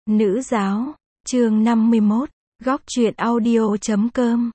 Nữ giáo, chương 51, góc truyện audio.com.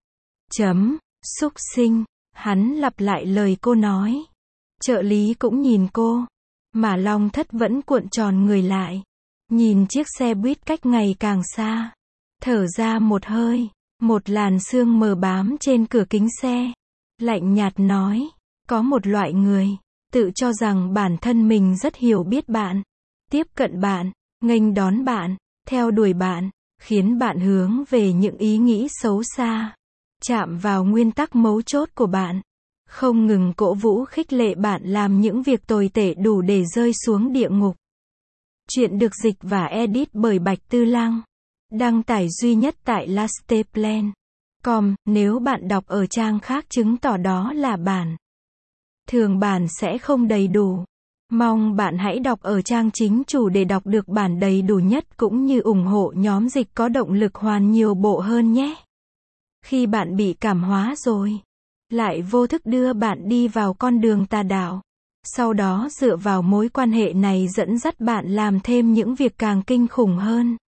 Súc sinh, hắn lặp lại lời cô nói. Trợ lý cũng nhìn cô, mà Long Thất vẫn cuộn tròn người lại, nhìn chiếc xe buýt cách ngày càng xa, thở ra một hơi, một làn sương mờ bám trên cửa kính xe, lạnh nhạt nói, có một loại người, tự cho rằng bản thân mình rất hiểu biết bạn, tiếp cận bạn, nghênh đón bạn, theo đuổi bạn, khiến bạn hướng về những ý nghĩ xấu xa, chạm vào nguyên tắc mấu chốt của bạn, không ngừng cổ vũ khích lệ bạn làm những việc tồi tệ đủ để rơi xuống địa ngục. Chuyện được dịch và edit bởi Bạch Tư Lăng, đăng tải duy nhất tại lasteplan.com. Nếu bạn đọc ở trang khác chứng tỏ đó là bản thường, bản sẽ không đầy đủ. Mong bạn hãy đọc ở trang chính chủ để đọc được bản đầy đủ nhất cũng như ủng hộ nhóm dịch có động lực hoàn nhiều bộ hơn nhé. Khi bạn bị cảm hóa rồi, lại vô thức đưa bạn đi vào con đường tà đạo, sau đó dựa vào mối quan hệ này dẫn dắt bạn làm thêm những việc càng kinh khủng hơn.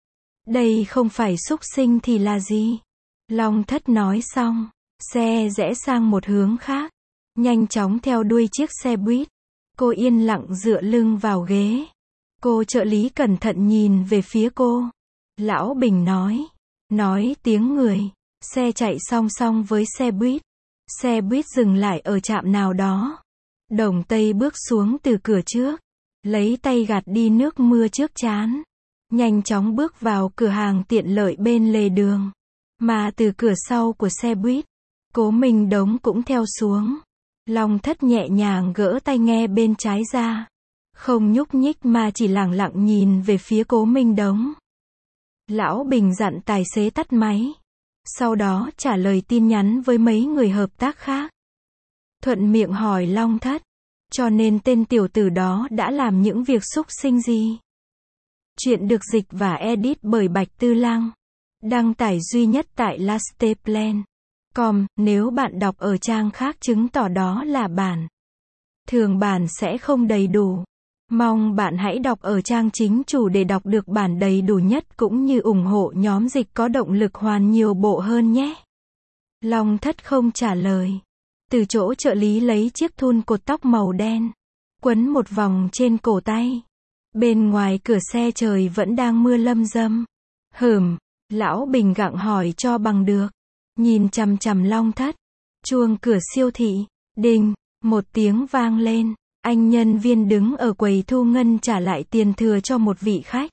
Đây không phải súc sinh thì là gì? Long Thất nói xong, xe rẽ sang một hướng khác, nhanh chóng theo đuôi chiếc xe buýt. Cô yên lặng dựa lưng vào ghế. Cô trợ lý cẩn thận nhìn về phía cô. Lão Bình nói tiếng người. Xe chạy song song với xe buýt. Xe buýt dừng lại ở trạm nào đó. Đồng Tây bước xuống từ cửa trước, lấy tay gạt đi nước mưa trước trán, nhanh chóng bước vào cửa hàng tiện lợi bên lề đường. Mà từ cửa sau của xe buýt, Cố Minh Đống cũng theo xuống. Long Thất nhẹ nhàng gỡ tai nghe bên trái ra, không nhúc nhích mà chỉ lẳng lặng nhìn về phía Cố Minh Đống. Lão Bình dặn tài xế tắt máy, sau đó trả lời tin nhắn với mấy người hợp tác khác. Thuận miệng hỏi Long Thất, cho nên tên tiểu tử đó đã làm những việc xúc sinh gì? Chuyện được dịch và edit bởi Bạch Tư Lăng, đăng tải duy nhất tại lasteplan.com. Nếu bạn đọc ở trang khác chứng tỏ đó là bản thường, bản sẽ không đầy đủ. Mong bạn hãy đọc ở trang chính chủ để đọc được bản đầy đủ nhất cũng như ủng hộ nhóm dịch có động lực hoàn nhiều bộ hơn nhé. Long Thất không trả lời. Từ chỗ trợ lý lấy chiếc thun cột tóc màu đen, quấn một vòng trên cổ tay. Bên ngoài cửa xe trời vẫn đang mưa lâm râm. Lão Bình gặng hỏi cho bằng được. Nhìn chằm chằm Long Thất. Chuông cửa siêu thị, đinh, một tiếng vang lên. Anh nhân viên đứng ở quầy thu ngân trả lại tiền thừa cho một vị khách.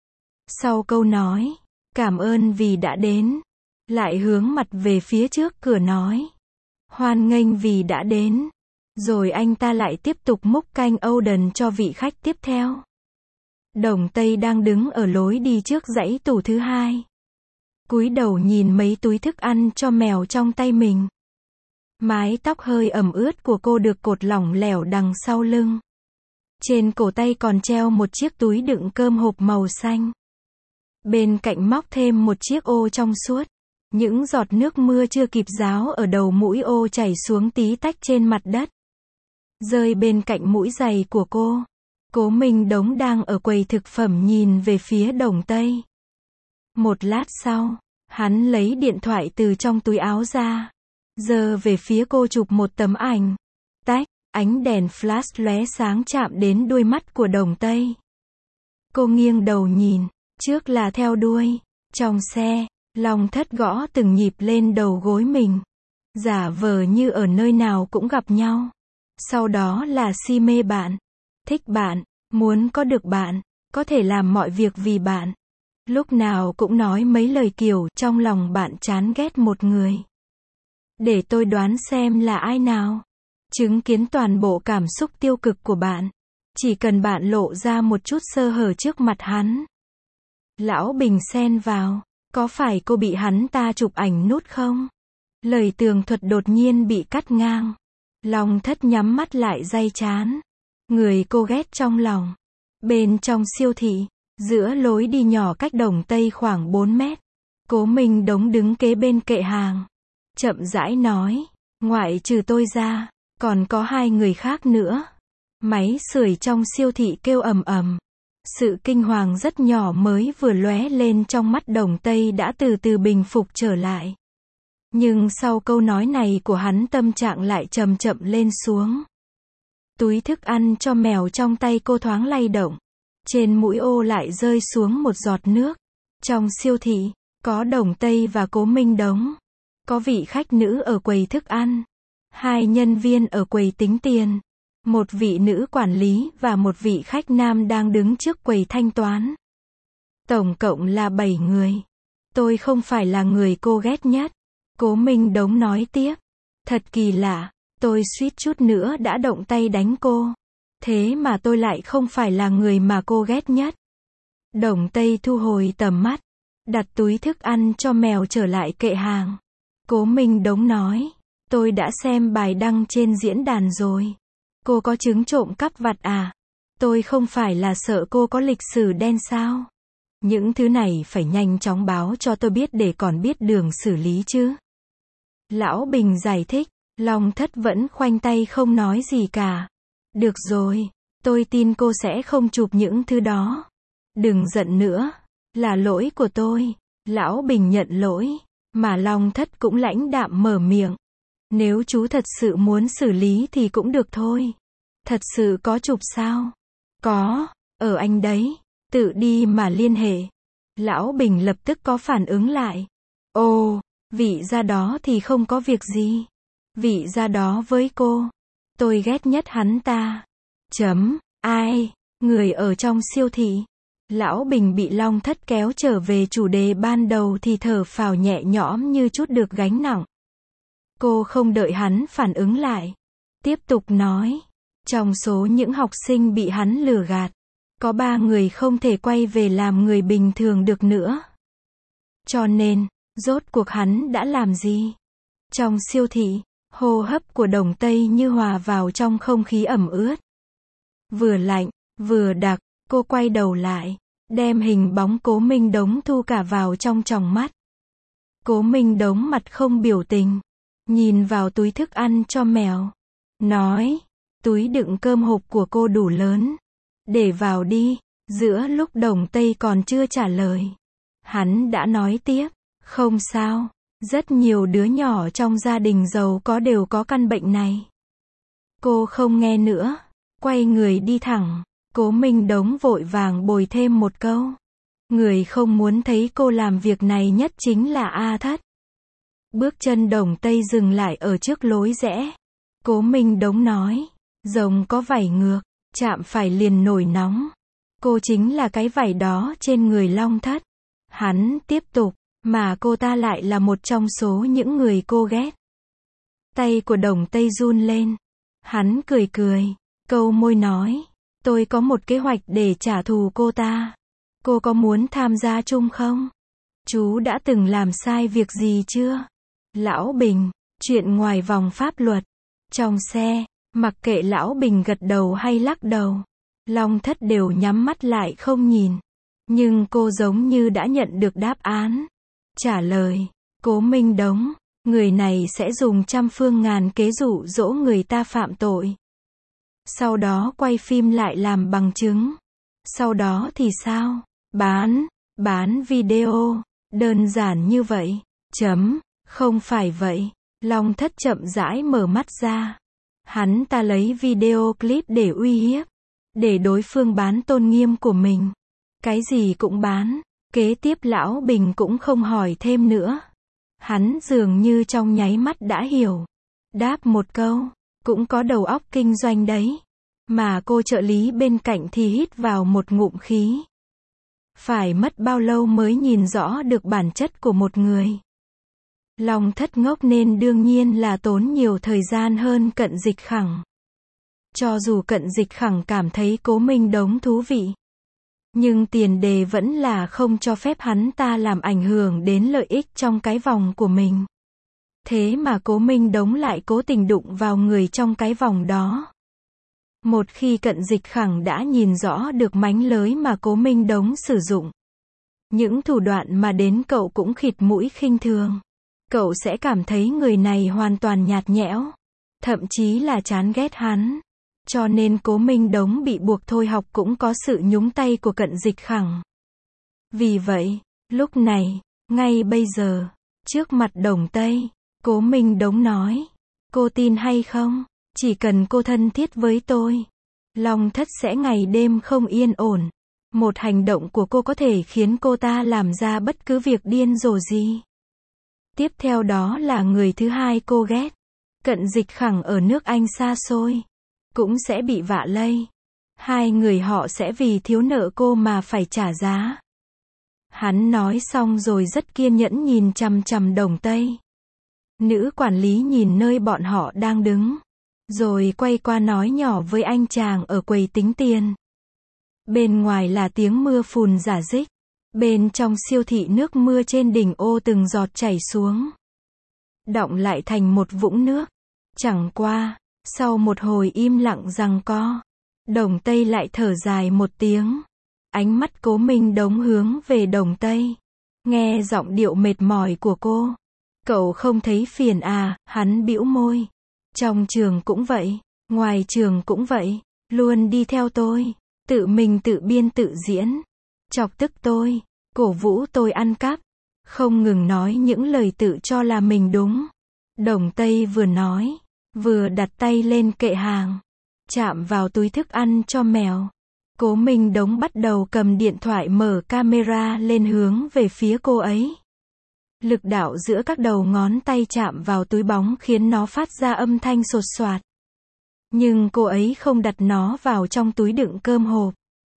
Sau câu nói, cảm ơn vì đã đến, lại hướng mặt về phía trước cửa nói, hoan nghênh vì đã đến. Rồi anh ta lại tiếp tục múc canh Oden cho vị khách tiếp theo. Đồng Tây đang đứng ở lối đi trước dãy tủ thứ hai, cúi đầu nhìn mấy túi thức ăn cho mèo trong tay mình. Mái tóc hơi ẩm ướt của cô được cột lỏng lẻo đằng sau lưng. Trên cổ tay còn treo một chiếc túi đựng cơm hộp màu xanh. Bên cạnh móc thêm một chiếc ô trong suốt. Những giọt nước mưa chưa kịp ráo ở đầu mũi ô chảy xuống tí tách trên mặt đất, rơi bên cạnh mũi giày của cô. Cố Minh Đống đang ở quầy thực phẩm nhìn về phía Đồng Tây. Một lát sau, hắn lấy điện thoại từ trong túi áo ra, giơ về phía cô chụp một tấm ảnh. Tách, ánh đèn flash lóe sáng chạm đến đuôi mắt của Đồng Tây. Cô nghiêng đầu nhìn, trước là theo đuôi. Trong xe, Long Thất gõ từng nhịp lên đầu gối mình, giả vờ như ở nơi nào cũng gặp nhau. Sau đó là si mê bạn, thích bạn, muốn có được bạn, có thể làm mọi việc vì bạn. Lúc nào cũng nói mấy lời kiểu trong lòng bạn chán ghét một người. Để tôi đoán xem là ai nào. Chứng kiến toàn bộ cảm xúc tiêu cực của bạn. Chỉ cần bạn lộ ra một chút sơ hở trước mặt hắn. Lão Bình xen vào. Có phải cô bị hắn ta chụp ảnh nút không? Lời tường thuật đột nhiên bị cắt ngang. Long Thất nhắm mắt lại day chán. Người cô ghét trong lòng. Bên trong siêu thị, giữa lối đi nhỏ cách Đồng Tây khoảng 4 mét. Cố Minh Đống đứng kế bên kệ hàng. Chậm rãi nói, ngoại trừ tôi ra, còn có 2 người khác nữa. Máy sưởi trong siêu thị kêu ầm ầm. Sự kinh hoàng rất nhỏ mới vừa lóe lên trong mắt Đồng Tây đã từ từ bình phục trở lại. Nhưng sau câu nói này của hắn tâm trạng lại chậm chậm lên xuống. Túi thức ăn cho mèo trong tay cô thoáng lay động. Trên mũi ô lại rơi xuống một giọt nước. Trong siêu thị, có Đồng Tây và Cố Minh Đống. Có vị khách nữ ở quầy thức ăn. 2 nhân viên ở quầy tính tiền. Một vị nữ quản lý và một vị khách nam đang đứng trước quầy thanh toán. Tổng cộng là 7 người. Tôi không phải là người cô ghét nhất. Cố Minh Đống nói tiếp. Thật kỳ lạ, tôi suýt chút nữa đã động tay đánh cô. Thế mà tôi lại không phải là người mà cô ghét nhất. Đồng Tây thu hồi tầm mắt. Đặt túi thức ăn cho mèo trở lại kệ hàng. Cố Minh Đống nói. Tôi đã xem bài đăng trên diễn đàn rồi. Cô có chứng trộm cắp vặt à? Tôi không phải là sợ cô có lịch sử đen sao? Những thứ này phải nhanh chóng báo cho tôi biết để còn biết đường xử lý chứ. Lão Bình giải thích. Long Thất vẫn khoanh tay không nói gì cả. Được rồi, tôi tin cô sẽ không chụp những thứ đó. Đừng giận nữa. Là lỗi của tôi. Lão Bình nhận lỗi. Mà Long Thất cũng lãnh đạm mở miệng. Nếu chú thật sự muốn xử lý thì cũng được thôi. Thật sự có chụp sao? Có, ở anh đấy. Tự đi mà liên hệ. Lão Bình lập tức có phản ứng lại. Ồ, vị gia đó thì không có việc gì. Vị gia đó với cô. Tôi ghét nhất hắn ta. Ai? Người ở trong siêu thị. Lão Bình bị Long Thất kéo trở về chủ đề ban đầu thì thở phào nhẹ nhõm như chút được gánh nặng. Cô không đợi hắn phản ứng lại. Tiếp tục nói. Trong số những học sinh bị hắn lừa gạt, có 3 người không thể quay về làm người bình thường được nữa. Cho nên, rốt cuộc hắn đã làm gì? Trong siêu thị, hô hấp của Đồng Tây như hòa vào trong không khí ẩm ướt. Vừa lạnh, vừa đặc, cô quay đầu lại, đem hình bóng Cố Minh Đống thu cả vào trong tròng mắt. Cố Minh Đống mặt không biểu tình, nhìn vào túi thức ăn cho mèo. Nói, túi đựng cơm hộp của cô đủ lớn. Để vào đi. Giữa lúc Đồng Tây còn chưa trả lời, hắn đã nói tiếp. Không sao. Rất nhiều đứa nhỏ trong gia đình giàu có đều có căn bệnh này. Cô không nghe nữa. Quay người đi thẳng. Cố Minh Đống vội vàng bồi thêm một câu. Người không muốn thấy cô làm việc này nhất chính là A Thất. Bước chân Đồng Tây dừng lại ở trước lối rẽ. Cố Minh Đống nói. Rồng có vảy ngược, chạm phải liền nổi nóng. Cô chính là cái vảy đó trên người Long Thất. Hắn tiếp tục, mà cô ta lại là một trong số những người cô ghét. Tay của Đồng Tây run lên. Hắn cười cười, câu môi nói. Tôi có một kế hoạch để trả thù cô ta. Cô có muốn tham gia chung không? Chú đã từng làm sai việc gì chưa? Lão Bình, chuyện ngoài vòng pháp luật. Trong xe, mặc kệ Lão Bình gật đầu hay lắc đầu, Long Thất đều nhắm mắt lại không nhìn. Nhưng cô giống như đã nhận được đáp án. Trả lời, Cố Minh Đống, người này sẽ dùng trăm phương ngàn kế dụ dỗ người ta phạm tội. Sau đó quay phim lại làm bằng chứng. Sau đó thì sao? Bán video. Đơn giản như vậy. Không phải vậy. Long Thất chậm rãi mở mắt ra. Hắn ta lấy video clip để uy hiếp. Để đối phương bán tôn nghiêm của mình. Cái gì cũng bán. Kế tiếp Lão Bình cũng không hỏi thêm nữa. Hắn dường như trong nháy mắt đã hiểu. Đáp một câu. Cũng có đầu óc kinh doanh đấy. Mà cô trợ lý bên cạnh thì hít vào một ngụm khí. Phải mất bao lâu mới nhìn rõ được bản chất của một người. Long Thất ngốc nên đương nhiên là tốn nhiều thời gian hơn Cận Dịch Khẳng. Cho dù Cận Dịch Khẳng cảm thấy Cố Minh Đống thú vị, nhưng tiền đề vẫn là không cho phép hắn ta làm ảnh hưởng đến lợi ích trong cái vòng của mình. Thế mà Cố Minh Đống lại cố tình đụng vào người trong cái vòng đó. Một khi Cận Dịch Khẳng đã nhìn rõ được mánh lới mà Cố Minh Đống sử dụng, những thủ đoạn mà đến cậu cũng khịt mũi khinh thường, cậu sẽ cảm thấy người này hoàn toàn nhạt nhẽo, thậm chí là chán ghét hắn. Cho nên Cố Minh Đống bị buộc thôi học cũng có sự nhúng tay của Cận Dịch Khẳng. Vì vậy, lúc này, ngay bây giờ, trước mặt Đồng Tây, Cố Minh Đống nói, cô tin hay không, chỉ cần cô thân thiết với tôi, Long Thất sẽ ngày đêm không yên ổn. Một hành động của cô có thể khiến cô ta làm ra bất cứ việc điên rồ gì. Tiếp theo đó là người thứ hai cô ghét. Cận Dịch Khẳng ở nước Anh xa xôi, cũng sẽ bị vạ lây. Hai người họ sẽ vì thiếu nợ cô mà phải trả giá. Hắn nói xong rồi rất kiên nhẫn nhìn chằm chằm Đồng Tây. Nữ quản lý nhìn nơi bọn họ đang đứng, rồi quay qua nói nhỏ với anh chàng ở quầy tính tiền. Bên ngoài là tiếng mưa phùn rả rích. Bên trong siêu thị nước mưa trên đỉnh ô từng giọt chảy xuống, đọng lại thành một vũng nước. Chẳng qua, sau một hồi im lặng giằng co, Đồng Tây lại thở dài một tiếng. Ánh mắt Cố Minh Đống hướng về Đồng Tây. Nghe giọng điệu mệt mỏi của cô. Cậu không thấy phiền à, hắn bĩu môi. Trong trường cũng vậy, ngoài trường cũng vậy, luôn đi theo tôi, tự mình tự biên tự diễn, chọc tức tôi, cổ vũ tôi ăn cắp, không ngừng nói những lời tự cho là mình đúng. Đồng Tây vừa nói, vừa đặt tay lên kệ hàng, chạm vào túi thức ăn cho mèo. Cố Minh Đống bắt đầu cầm điện thoại mở camera lên hướng về phía cô ấy. Lực đạo giữa các đầu ngón tay chạm vào túi bóng khiến nó phát ra âm thanh sột soạt. Nhưng cô ấy không đặt nó vào trong túi đựng cơm hộp.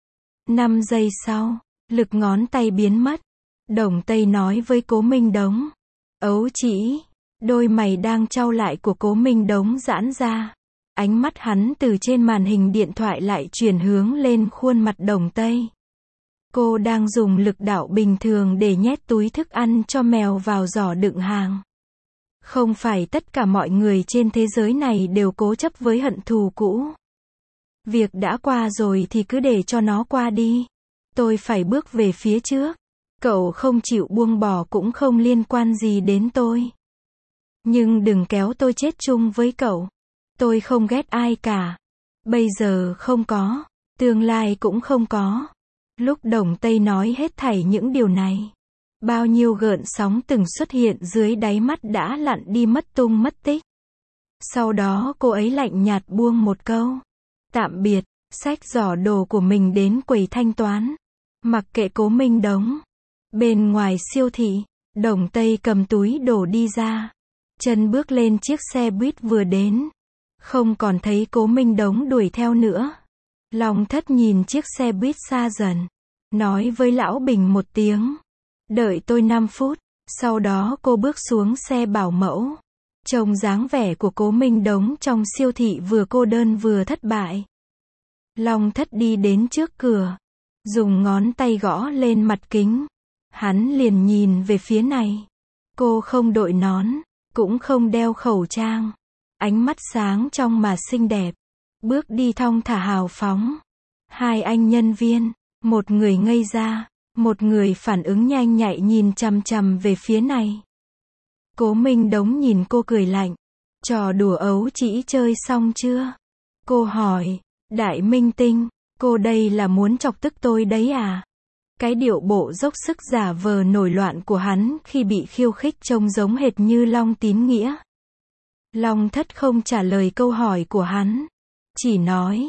5 giây sau, lực ngón tay biến mất. Đồng Tây nói với Cố Minh Đống. Ấu chỉ, đôi mày đang chau lại của Cố Minh Đống giãn ra. Ánh mắt hắn từ trên màn hình điện thoại lại chuyển hướng lên khuôn mặt Đồng Tây. Cô đang dùng lực đạo bình thường để nhét túi thức ăn cho mèo vào giỏ đựng hàng. Không phải tất cả mọi người trên thế giới này đều cố chấp với hận thù cũ. Việc đã qua rồi thì cứ để cho nó qua đi. Tôi phải bước về phía trước. Cậu không chịu buông bỏ cũng không liên quan gì đến tôi. Nhưng đừng kéo tôi chết chung với cậu. Tôi không ghét ai cả. Bây giờ không có, tương lai cũng không có. Lúc Đồng Tây nói hết thảy những điều này, bao nhiêu gợn sóng từng xuất hiện dưới đáy mắt đã lặn đi mất tung mất tích. Sau đó cô ấy lạnh nhạt buông một câu. Tạm biệt, xách giỏ đồ của mình đến quầy thanh toán. Mặc kệ Cố Minh Đống. Bên ngoài siêu thị, Đồng Tây cầm túi đồ đi ra. Chân bước lên chiếc xe buýt vừa đến. Không còn thấy Cố Minh Đống đuổi theo nữa. Long Thất nhìn chiếc xe buýt xa dần. Nói với Lão Bình một tiếng. Đợi tôi 5 phút. Sau đó cô bước xuống xe bảo mẫu. Trông dáng vẻ của Cố Minh Đống trong siêu thị vừa cô đơn vừa thất bại. Long Thất đi đến trước cửa. Dùng ngón tay gõ lên mặt kính. Hắn liền nhìn về phía này. Cô không đội nón. Cũng không đeo khẩu trang. Ánh mắt sáng trong mà xinh đẹp. Bước đi thong thả hào phóng. Hai anh nhân viên. Một người ngây ra. Một người phản ứng nhanh nhạy nhìn chằm chằm về phía này. Cố Minh Đống nhìn cô cười lạnh. Trò đùa ấu chỉ chơi xong chưa? Cô hỏi. Đại minh tinh, cô đây là muốn chọc tức tôi đấy à? Cái điệu bộ dốc sức giả vờ nổi loạn của hắn khi bị khiêu khích trông giống hệt như Long Tín Nghĩa. Long Thất không trả lời câu hỏi của hắn. Chỉ nói,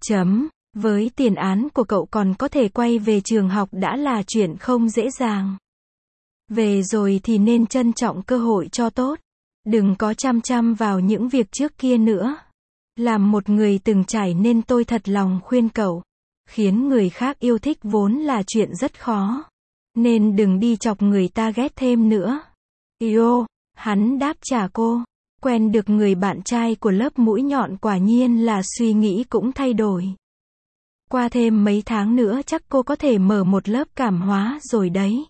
với tiền án của cậu còn có thể quay về trường học đã là chuyện không dễ dàng. Về rồi thì nên trân trọng cơ hội cho tốt. Đừng có chăm chăm vào những việc trước kia nữa. Làm một người từng trải nên tôi thật lòng khuyên cậu. Khiến người khác yêu thích vốn là chuyện rất khó. Nên đừng đi chọc người ta ghét thêm nữa. Yo, hắn đáp trả cô. Quen được người bạn trai của lớp mũi nhọn quả nhiên là suy nghĩ cũng thay đổi. Qua thêm mấy tháng nữa chắc cô có thể mở một lớp cảm hóa rồi đấy.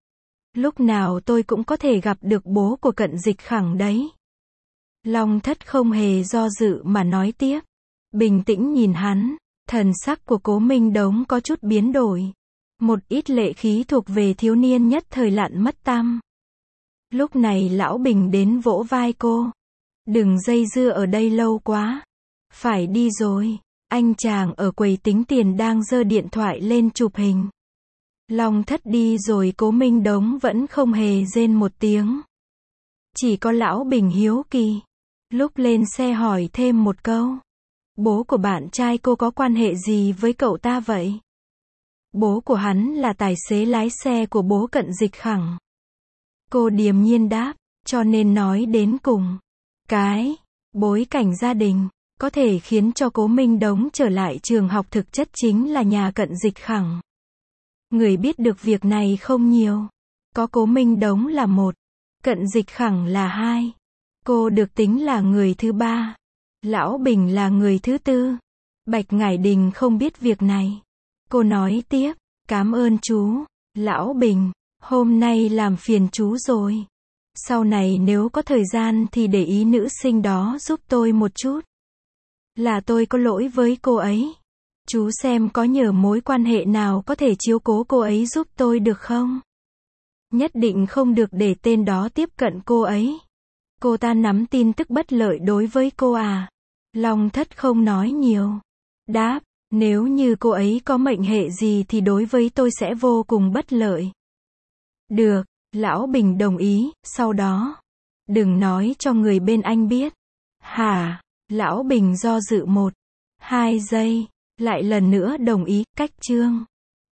Lúc nào tôi cũng có thể gặp được bố của Cận Dịch Khẳng đấy. Long Thất không hề do dự mà nói tiếp. Bình tĩnh nhìn hắn, thần sắc của Cố Minh Đống có chút biến đổi. Một ít lệ khí thuộc về thiếu niên nhất thời lặn mất tăm. Lúc này Lão Bình đến vỗ vai cô. Đừng dây dưa ở đây lâu quá. Phải đi rồi. Anh chàng ở quầy tính tiền đang giơ điện thoại lên chụp hình. Long Thất đi rồi Cố Minh Đống vẫn không hề rên một tiếng. Chỉ có Lão Bình hiếu kỳ. Lúc lên xe hỏi thêm một câu. Bố của bạn trai cô có quan hệ gì với cậu ta vậy? Bố của hắn là tài xế lái xe của bố Cận Dịch Khẳng. Cô điềm nhiên đáp, cho nên nói đến cùng. Cái bối cảnh gia đình có thể khiến cho Cố Minh Đống trở lại trường học thực chất chính là nhà Cận Dịch Khẳng. Người biết được việc này không nhiều. Có Cố Minh Đống là một, Cận Dịch Khẳng là hai. Cô được tính là người thứ ba. Lão Bình là người thứ tư. Bạch Ngải Đình không biết việc này. Cô nói tiếp, cảm ơn chú. Lão Bình, hôm nay làm phiền chú rồi. Sau này nếu có thời gian thì để ý nữ sinh đó giúp tôi một chút. Là tôi có lỗi với cô ấy. Chú xem có nhờ mối quan hệ nào có thể chiếu cố cô ấy giúp tôi được không? Nhất định không được để tên đó tiếp cận cô ấy. Cô ta nắm tin tức bất lợi đối với cô à? Long Thất không nói nhiều. Đáp, nếu như cô ấy có mệnh hệ gì thì đối với tôi sẽ vô cùng bất lợi. Được, Lão Bình đồng ý, sau đó. Đừng nói cho người bên anh biết. Hả? Lão Bình do dự 1, 2 giây, lại lần nữa đồng ý, cách chương.